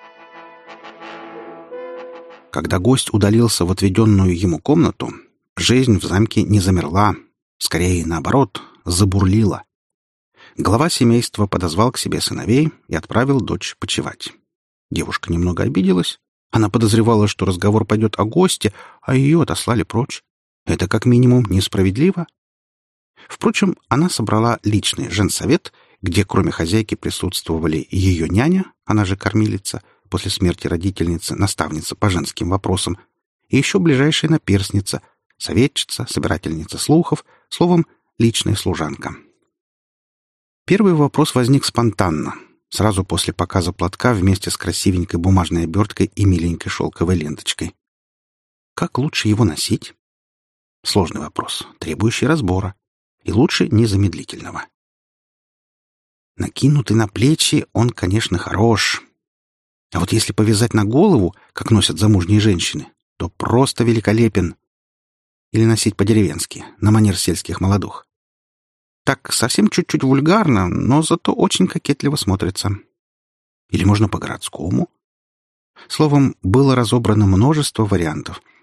Когда гость удалился в отведенную ему комнату, жизнь в замке не замерла, скорее наоборот, забурлила. Глава семейства подозвал к себе сыновей и отправил дочь почевать. Девушка немного обиделась. Она подозревала, что разговор пойдет о госте, а ее отослали прочь. Это как минимум несправедливо. Впрочем, она собрала личный женсовет, где кроме хозяйки присутствовали ее няня, она же кормилица, после смерти родительницы, наставница по женским вопросам, и еще ближайшая наперсница, советчица, собирательница слухов, словом, личная служанка. Первый вопрос возник спонтанно, сразу после показа платка вместе с красивенькой бумажной оберткой и миленькой шелковой ленточкой. Как лучше его носить? Сложный вопрос, требующий разбора, и лучше незамедлительного. Накинутый на плечи он, конечно, хорош. А вот если повязать на голову, как носят замужние женщины, то просто великолепен. Или носить по-деревенски, на манер сельских молодух. Так совсем чуть-чуть вульгарно, но зато очень кокетливо смотрится. Или можно по-городскому. Словом, было разобрано множество вариантов,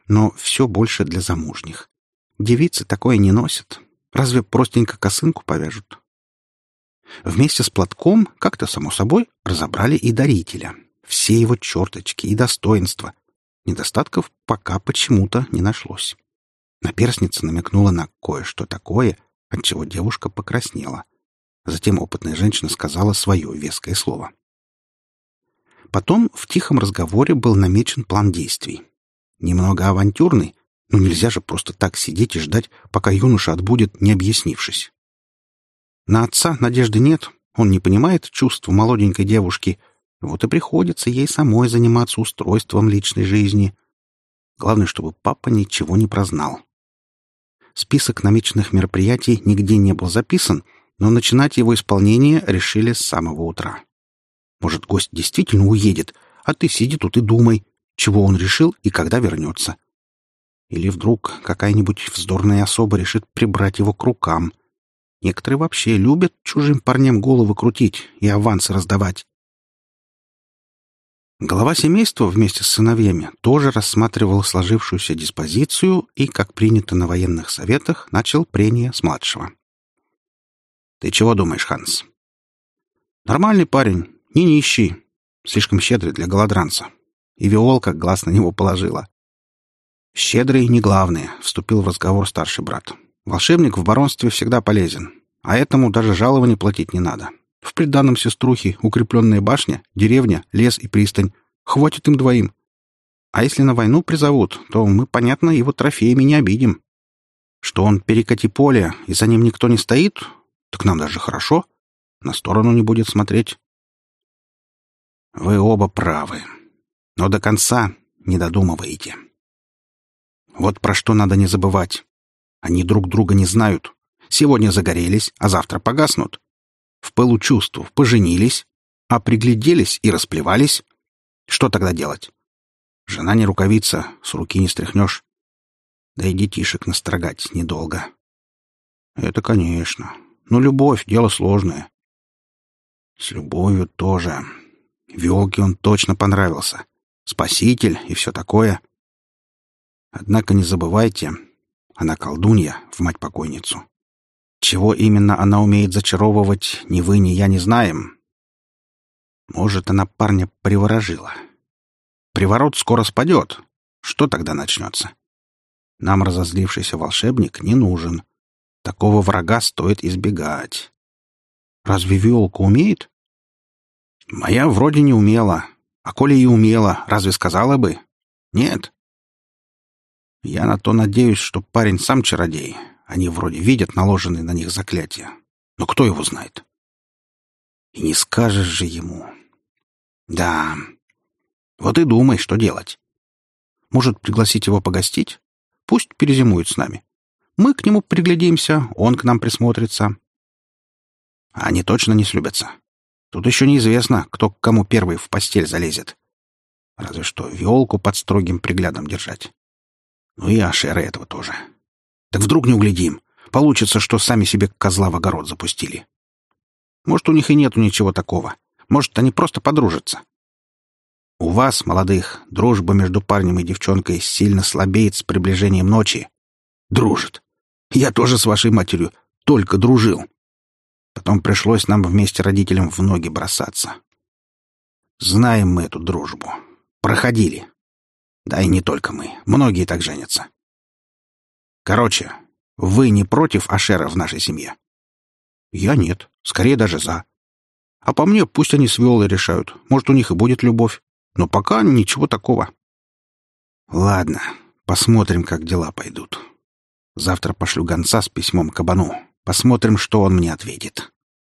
но все больше для замужних. Девицы такое не носят. Разве простенько косынку повяжут? Вместе с платком, как-то само собой, разобрали и дарителя. Все его черточки и достоинства. Недостатков пока почему-то не нашлось. Наперсница намекнула на кое-что такое, отчего девушка покраснела. Затем опытная женщина сказала свое веское слово. Потом в тихом разговоре был намечен план действий. Немного авантюрный, но нельзя же просто так сидеть и ждать, пока юноша отбудет, не объяснившись. На отца надежды нет, он не понимает чувств молоденькой девушки, вот и приходится ей самой заниматься устройством личной жизни. Главное, чтобы папа ничего не прознал. Список намеченных мероприятий нигде не был записан, но начинать его исполнение решили с самого утра. Может, гость действительно уедет, а ты сиди тут и думай, чего он решил и когда вернется. Или вдруг какая-нибудь вздорная особа решит прибрать его к рукам. Некоторые вообще любят чужим парням головы крутить и авансы раздавать. Глава семейства вместе с сыновьями тоже рассматривал сложившуюся диспозицию и, как принято на военных советах, начал прение с младшего. «Ты чего думаешь, Ханс?» «Нормальный парень, не нищий, слишком щедрый для голодранца». И Виолка глаз на него положила. «Щедрый не главное», — вступил в разговор старший брат. «Волшебник в баронстве всегда полезен, а этому даже жалования платить не надо. В приданом сеструхи укрепленная башня, деревня, лес и пристань. Хватит им двоим. А если на войну призовут, то мы, понятно, его трофеями не обидим. Что он перекати поле, и за ним никто не стоит, так нам даже хорошо. На сторону не будет смотреть». «Вы оба правы, но до конца не додумываете. Вот про что надо не забывать. Они друг друга не знают. Сегодня загорелись, а завтра погаснут. В пылу чувств поженились, а пригляделись и расплевались. Что тогда делать? Жена не рукавица, с руки не стряхнешь. Да и детишек настрогать недолго». «Это, конечно. Но любовь — дело сложное». «С любовью тоже. Виолке он точно понравился. Спаситель и все такое. Однако не забывайте, она колдунья в мать-покойницу. Чего именно она умеет зачаровывать, ни вы, ни я не знаем. Может, она парня приворожила. Приворот скоро спадет. Что тогда начнется? Нам разозлившийся волшебник не нужен. Такого врага стоит избегать. Разве Виолка умеет? Моя вроде не умела. А коли и умела, разве сказала бы? Нет. Я на то надеюсь, что парень сам чародей. Они вроде видят наложенные на них заклятия. Но кто его знает? И не скажешь же ему. Да. Вот и думай, что делать. Может, пригласить его погостить? Пусть перезимует с нами. Мы к нему приглядимся, он к нам присмотрится. А они точно не слюбятся. Тут еще неизвестно, кто к кому первый в постель залезет. Разве что Виолку под строгим приглядом держать. Ну и Ашера этого тоже. Так вдруг не углядим. Получится, что сами себе козла в огород запустили. Может, у них и нету ничего такого. Может, они просто подружатся. У вас, молодых, дружба между парнем и девчонкой сильно слабеет с приближением ночи. Дружит. Я тоже с вашей матерью только дружил. Потом пришлось нам вместе родителям в ноги бросаться. Знаем мы эту дружбу. Проходили. Да и не только мы. Многие так женятся. Короче, вы не против Ашера в нашей семье? Я нет. Скорее даже за. А по мне, пусть они с Виолой решают. Может, у них и будет любовь. Но пока ничего такого. Ладно, посмотрим, как дела пойдут. Завтра пошлю гонца с письмом кабану. Посмотрим, что он мне ответит.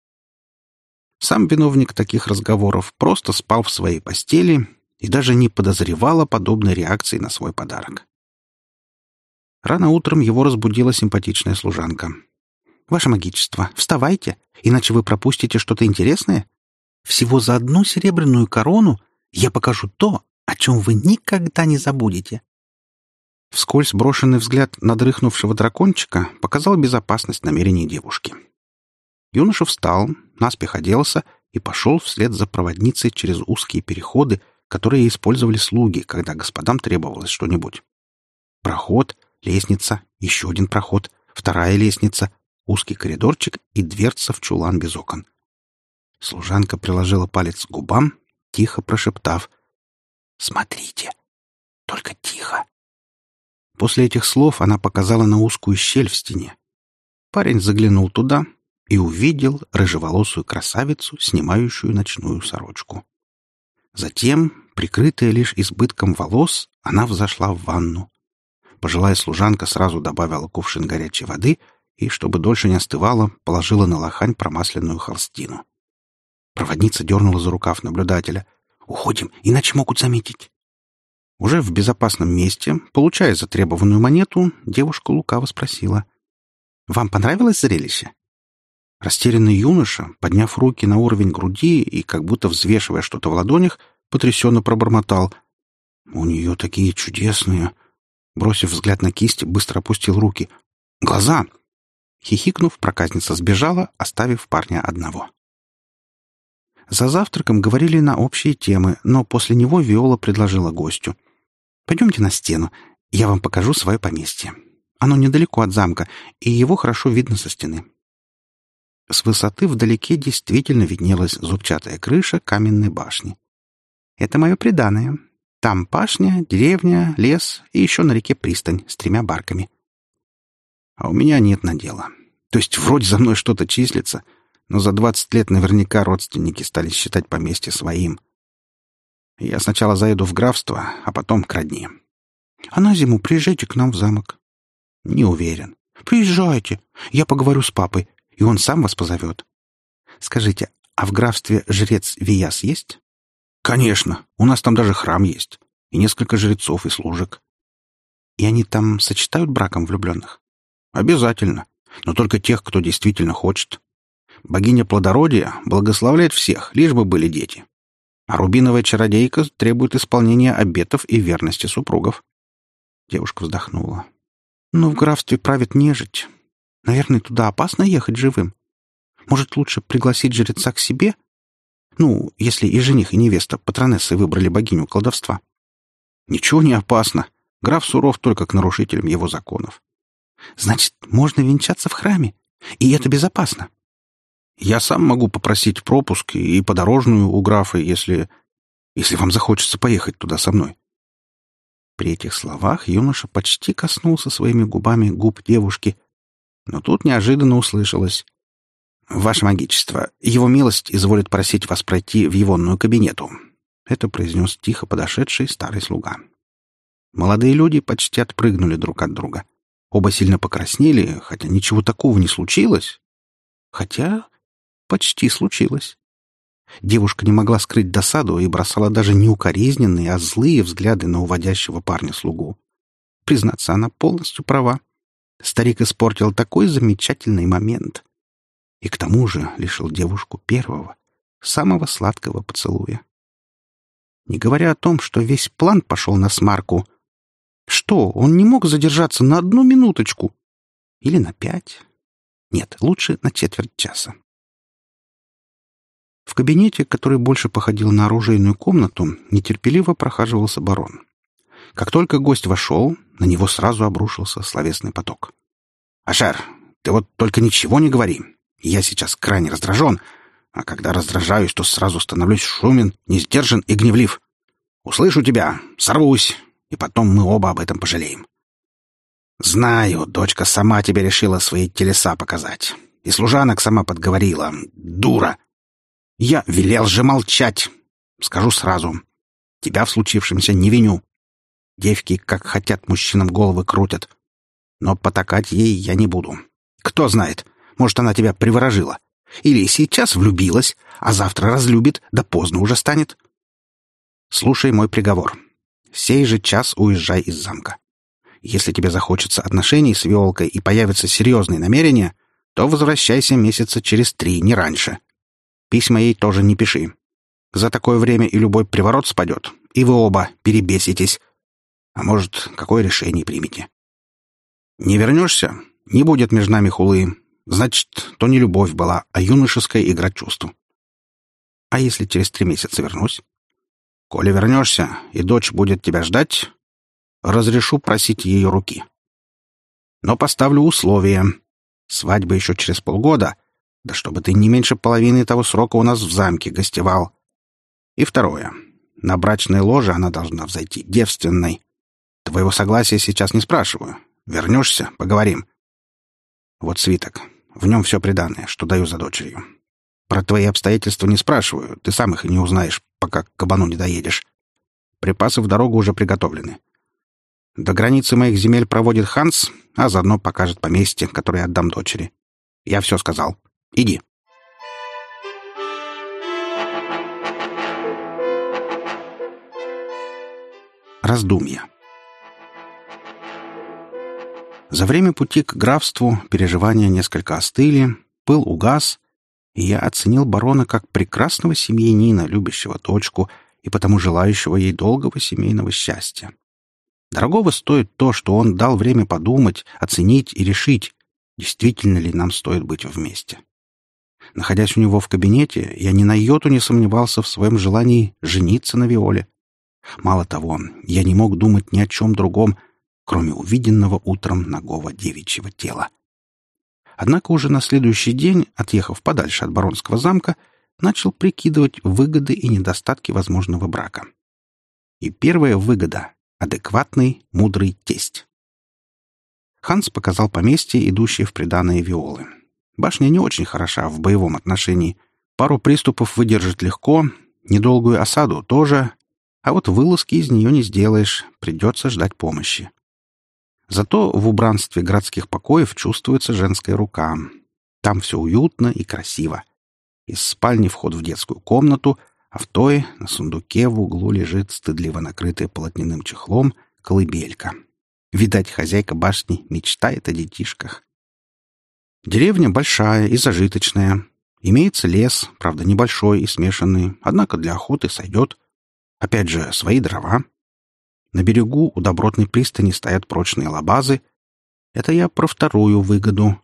Сам виновник таких разговоров просто спал в своей постели и даже не подозревал о подобной реакции на свой подарок. Рано утром его разбудила симпатичная служанка. «Ваше магичество, вставайте, иначе вы пропустите что-то интересное. Всего за 1 серебряную корону я покажу то, о чем вы никогда не забудете». Вскользь брошенный взгляд на дрыхнувшего дракончика показал безопасность намерений девушки. Юноша встал, наспех оделся и пошел вслед за проводницей через узкие переходы, которые использовали слуги, когда господам требовалось что-нибудь. Проход, лестница, еще один проход, вторая лестница, узкий коридорчик и дверца в чулан без окон. Служанка приложила палец к губам, тихо прошептав: «Смотрите, только тихо». После этих слов она показала на узкую щель в стене. Парень заглянул туда и увидел рыжеволосую красавицу, снимающую ночную сорочку. Затем, прикрытая лишь избытком волос, она взошла в ванну. Пожилая служанка сразу добавила кувшин горячей воды и, чтобы дольше не остывала, положила на лохань промасленную холстину. Проводница дернула за рукав наблюдателя. «Уходим, иначе могут заметить». Уже в безопасном месте, получая затребованную монету, девушка лукаво спросила: «Вам понравилось зрелище?» Растерянный юноша, подняв руки на уровень груди и как будто взвешивая что-то в ладонях, потрясенно пробормотал: «У нее такие чудесные...» Бросив взгляд на кисть, быстро опустил руки. «Глаза!» Хихикнув, проказница сбежала, оставив парня одного. За завтраком говорили на общие темы, но после него Виола предложила гостю: «Пойдемте на стену, я вам покажу свое поместье. Оно недалеко от замка, и его хорошо видно со стены». С высоты вдалеке действительно виднелась зубчатая крыша каменной башни. «Это мое приданое. Там пашня, деревня, лес и еще на реке пристань с 3 барками». «А у меня нет надела. То есть вроде за мной что-то числится, но за 20 лет наверняка родственники стали считать поместье своим. Я сначала заеду в графство, а потом к родне. А на зиму приезжайте к нам в замок». «Не уверен». «Приезжайте. Я поговорю с папой, и он сам вас позовет. Скажите, а в графстве жрец Вияс есть?» «Конечно. У нас там даже храм есть. И несколько жрецов и служек». «И они там сочетают браком влюбленных?» «Обязательно. Но только тех, кто действительно хочет. Богиня плодородия благословляет всех, лишь бы были дети. А рубиновая чародейка требует исполнения обетов и верности супругов». Девушка вздохнула. «Но в графстве правит нежить. Наверное, туда опасно ехать живым. Может, лучше пригласить жреца к себе? Ну, если и жених, и невеста патронессы выбрали богиню колдовства». «Ничего не опасно. Граф суров только к нарушителям его законов». «Значит, можно венчаться в храме? И это безопасно?» «Я сам могу попросить пропуск и подорожную у графа, если вам захочется поехать туда со мной». При этих словах юноша почти коснулся своими губами губ девушки, но тут неожиданно услышалось: «Ваше магичество, его милость изволит просить вас пройти в егонную кабинету». Это произнес тихо подошедший старый слуга. Молодые люди почти отпрыгнули друг от друга. Оба сильно покраснели, хотя ничего такого не случилось. Хотя почти случилось. Девушка не могла скрыть досаду и бросала даже не укоризненные, а злые взгляды на уводящего парня-слугу. Признаться, она полностью права. Старик испортил такой замечательный момент. И к тому же лишил девушку первого, самого сладкого поцелуя. Не говоря о том, что весь план пошел насмарку. Что, он не мог задержаться на 1 минуточку? Или на 5? Нет, лучше на четверть часа. В кабинете, который больше походил на оружейную комнату, нетерпеливо прохаживался барон. Как только гость вошел, на него сразу обрушился словесный поток. «Ашер, ты вот только ничего не говори. Я сейчас крайне раздражен, а когда раздражаюсь, то сразу становлюсь шумен, несдержан и гневлив. Услышу тебя, сорвусь, и потом мы оба об этом пожалеем. Знаю, дочка сама тебе решила свои телеса показать. И служанок сама подговорила. Дура! Я велел же молчать. Скажу сразу. Тебя в случившемся не виню. Девки, как хотят, мужчинам головы крутят. Но потакать ей я не буду. Кто знает, может, она тебя приворожила. Или сейчас влюбилась, а завтра разлюбит, да поздно уже станет. Слушай мой приговор. Сей же час уезжай из замка. Если тебе захочется отношений с Виолкой и появятся серьезные намерения, то возвращайся месяца через 3, не раньше. Письма ей тоже не пиши. За такое время и любой приворот спадет, и вы оба перебеситесь. А может, какое решение примете? Не вернешься — не будет между нами хулы. Значит, то не любовь была, а юношеская игра чувств. А если через 3 месяца вернусь? Коли вернешься, и дочь будет тебя ждать, разрешу просить ее руки. Но поставлю условие. Свадьба еще через полгода, да чтобы ты не меньше половины того срока у нас в замке гостевал. И второе. На брачное ложе она должна взойти девственной. Твоего согласия сейчас не спрашиваю. Вернешься — поговорим. Вот свиток. В нем все приданое, что даю за дочерью. Про твои обстоятельства не спрашиваю. Ты сам их и не узнаешь, пока к кабану не доедешь. Припасы в дорогу уже приготовлены. До границы моих земель проводит Ханс, а заодно покажет поместье, которое отдам дочери. Я все сказал. Иди. Раздумья. За время пути к графству переживания несколько остыли, пыл угас, и я оценил барона как прекрасного семьянина, любящего дочку и потому желающего ей долгого семейного счастья. Дорогого стоит то, что он дал время подумать, оценить и решить, действительно ли нам стоит быть вместе. Находясь у него в кабинете, я ни на йоту не сомневался в своем желании жениться на Виоле. Мало того, я не мог думать ни о чем другом, кроме увиденного утром нагого девичьего тела. Однако уже на следующий день, отъехав подальше от баронского замка, начал прикидывать выгоды и недостатки возможного брака. И первая выгода — адекватный, мудрый тесть. Ханс показал поместье, идущее в приданое Виолы. Башня не очень хороша в боевом отношении. Пару приступов выдержит легко, недолгую осаду тоже, а вот вылазки из нее не сделаешь, придется ждать помощи. Зато в убранстве городских покоев чувствуется женская рука. Там все уютно и красиво. Из спальни вход в детскую комнату, а в той на сундуке в углу лежит стыдливо накрытая полотняным чехлом колыбелька. Видать, хозяйка башни мечтает о детишках. Деревня большая и зажиточная. Имеется лес, правда, небольшой и смешанный, однако для охоты сойдет. Опять же, свои дрова. На берегу у добротной пристани стоят прочные лабазы. Это я про вторую выгоду.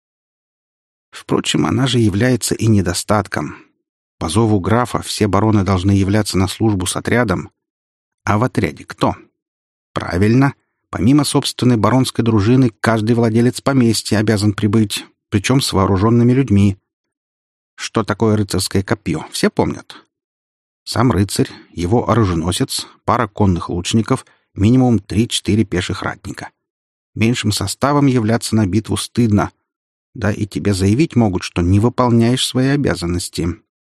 Впрочем, она же является и недостатком. По зову графа все бароны должны являться на службу с отрядом. А в отряде кто? Правильно, помимо собственной баронской дружины, каждый владелец поместья обязан прибыть, причем с вооруженными людьми. Что такое рыцарское копье, все помнят? Сам рыцарь, его оруженосец, пара конных лучников, минимум 3-4 пеших ратника. Меньшим составом являться на битву стыдно. Да и тебе заявить могут, что не выполняешь свои обязанности.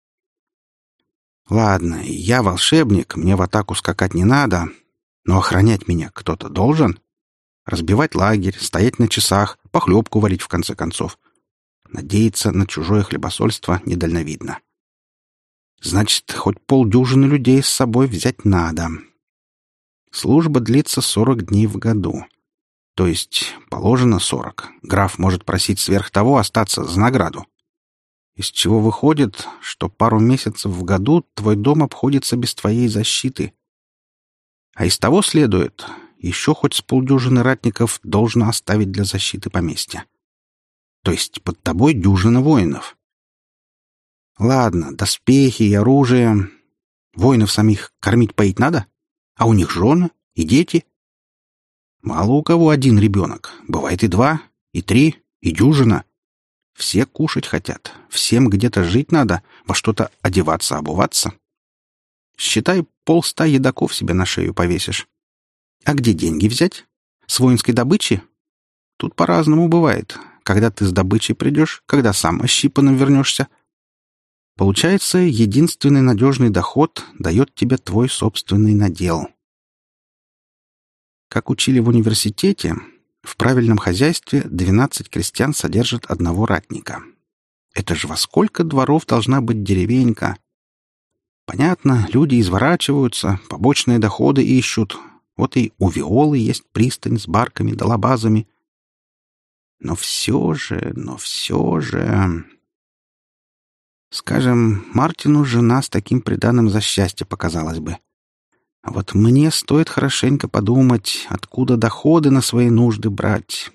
Ладно, я волшебник, мне в атаку скакать не надо, но охранять меня кто-то должен. Разбивать лагерь, стоять на часах, похлебку варить в конце концов. Надеяться на чужое хлебосольство недальновидно. Значит, хоть полдюжины людей с собой взять надо. Служба длится 40 дней в году. То есть положено 40. Граф может просить сверх того остаться за награду. Из чего выходит, что пару месяцев в году твой дом обходится без твоей защиты. А из того следует, еще хоть с полдюжины ратников должно оставить для защиты поместья. То есть под тобой дюжина воинов. Ладно, доспехи и оружие. Воинов самих кормить-поить надо? А у них жены и дети? Мало у кого один ребенок. Бывает и 2, и 3, и дюжина. Все кушать хотят. Всем где-то жить надо, во что-то одеваться, обуваться. Считай, 100 едоков себе на шею повесишь. А где деньги взять? С воинской добычи? Тут по-разному бывает. Когда ты с добычей придешь, когда сам ощипанным вернешься. Получается, единственный надежный доход дает тебе твой собственный надел. Как учили в университете, в правильном хозяйстве 12 крестьян содержат одного ратника. Это же во сколько дворов должна быть деревенька? Понятно, люди изворачиваются, побочные доходы ищут. Вот и у Виолы есть пристань с барками да лабазами. Но все же... Скажем, Мартину жена с таким приданым за счастье показалась бы. А вот мне стоит хорошенько подумать, откуда доходы на свои нужды брать.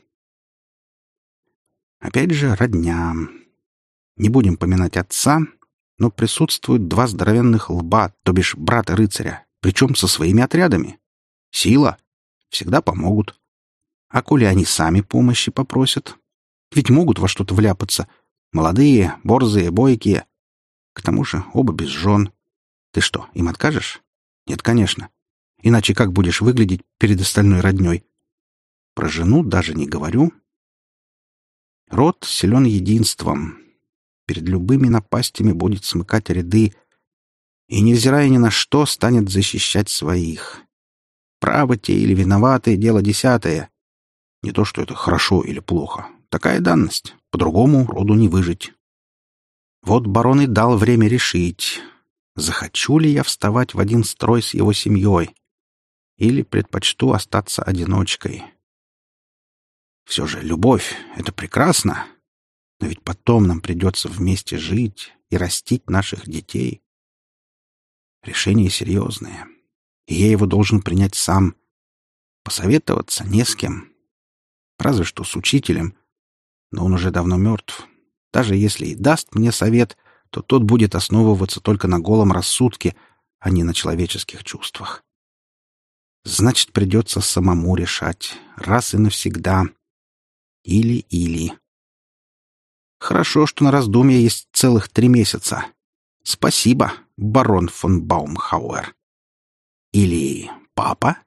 Опять же, родня. Не будем поминать отца, но присутствуют 2 здоровенных лба, то бишь брата рыцаря, причем со своими отрядами. Сила. Всегда помогут. А коли они сами помощи попросят? Ведь могут во что-то вляпаться. Молодые, борзые, бойкие. К тому же оба без жен. Ты что, им откажешь? Нет, конечно. Иначе как будешь выглядеть перед остальной родней? Про жену даже не говорю. Род силен единством. Перед любыми напастями будет смыкать ряды и, невзирая ни на что, станет защищать своих. Правы те или виноваты — дело десятое. Не то, что это хорошо или плохо. Такая данность. По-другому роду не выжить. Вот барон и дал время решить, захочу ли я вставать в один строй с его семьей или предпочту остаться одиночкой. Все же любовь — это прекрасно, но ведь потом нам придется вместе жить и растить наших детей. Решение серьезное, и я его должен принять сам. Посоветоваться не с кем. Разве что с учителем, но он уже давно мертв. Даже если и даст мне совет, то тот будет основываться только на голом рассудке, а не на человеческих чувствах. Значит, придется самому решать, раз и навсегда. Или-или. Хорошо, что на раздумье есть целых 3 месяца. Спасибо, барон фон Баумхауэр. Или папа?